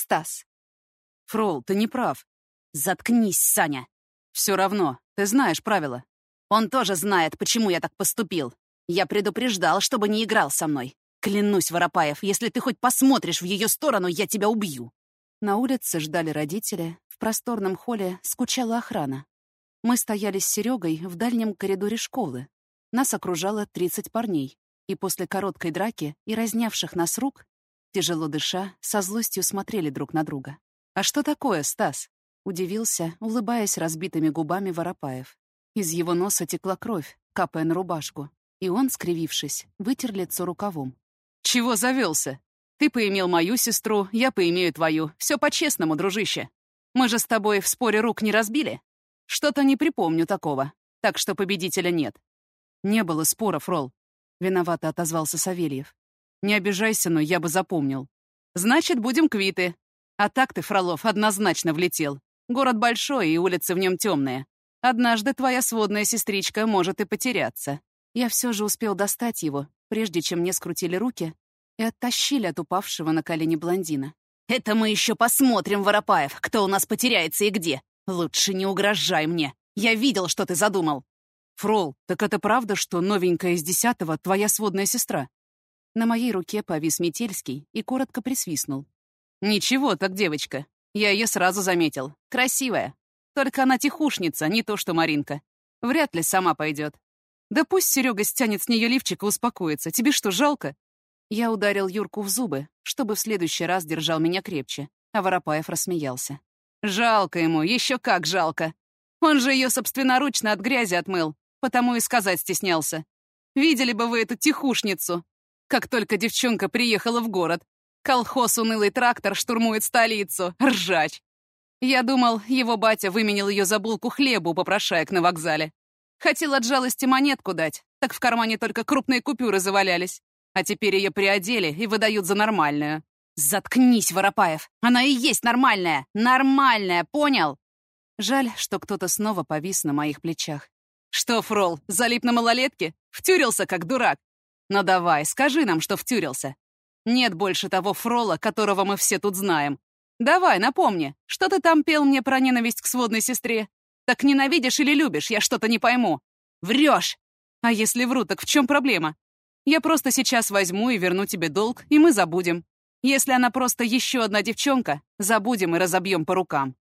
Стас. Фрол, ты не прав. Заткнись, Саня. Все равно, ты знаешь правила. Он тоже знает, почему я так поступил. Я предупреждал, чтобы не играл со мной. Клянусь, Воропаев, если ты хоть посмотришь в ее сторону, я тебя убью. На улице ждали родители, в просторном холле скучала охрана. Мы стояли с Серегой в дальнем коридоре школы. Нас окружало 30 парней, и после короткой драки и разнявших нас рук, тяжело дыша, со злостью смотрели друг на друга. «А что такое, Стас?» — удивился, улыбаясь разбитыми губами Воропаев. Из его носа текла кровь, капая на рубашку, и он, скривившись, вытер лицо рукавом. «Чего завелся? Ты поимел мою сестру, я поимею твою. Все по-честному, дружище. Мы же с тобой в споре рук не разбили? Что-то не припомню такого, так что победителя нет». «Не было спора, Фрол», — виновато отозвался Савельев. «Не обижайся, но я бы запомнил. Значит, будем квиты. А так ты, Фролов, однозначно влетел. Город большой, и улицы в нем темные. Однажды твоя сводная сестричка может и потеряться». Я все же успел достать его, прежде чем мне скрутили руки и оттащили от упавшего на колени блондина. «Это мы еще посмотрим, Воропаев, кто у нас потеряется и где. Лучше не угрожай мне. Я видел, что ты задумал». «Фрол, так это правда, что новенькая из 10-го твоя сводная сестра?» На моей руке повис Метельский и коротко присвистнул. «Ничего так, девочка. Я ее сразу заметил. Красивая. Только она тихушница, не то что Маринка. Вряд ли сама пойдет. Да пусть Серега стянет с нее лифчик и успокоится. Тебе что, жалко?» Я ударил Юрку в зубы, чтобы в следующий раз держал меня крепче, а Воропаев рассмеялся. «Жалко ему, еще как жалко. Он же ее собственноручно от грязи отмыл, потому и сказать стеснялся. Видели бы вы эту тихушницу. Как только девчонка приехала в город. Колхоз «Унылый трактор» штурмует столицу. Ржач. Я думал, его батя выменил ее за булку хлеба у попрошаек на вокзале. Хотел от жалости монетку дать, так в кармане только крупные купюры завалялись. А теперь ее приодели и выдают за нормальную. «Заткнись, Воропаев! Она и есть нормальная! Нормальная, понял?» Жаль, что кто-то снова повис на моих плечах. «Что, Фрол, залип на малолетке? Втюрился, как дурак? Ну давай, скажи нам, что втюрился. Нет больше того Фрола, которого мы все тут знаем. Давай, напомни, что ты там пел мне про ненависть к сводной сестре? Так ненавидишь или любишь, я что-то не пойму. Врешь! А если вру, так в чем проблема? Я просто сейчас возьму и верну тебе долг, и мы забудем. Если она просто еще одна девчонка, забудем и разобьем по рукам.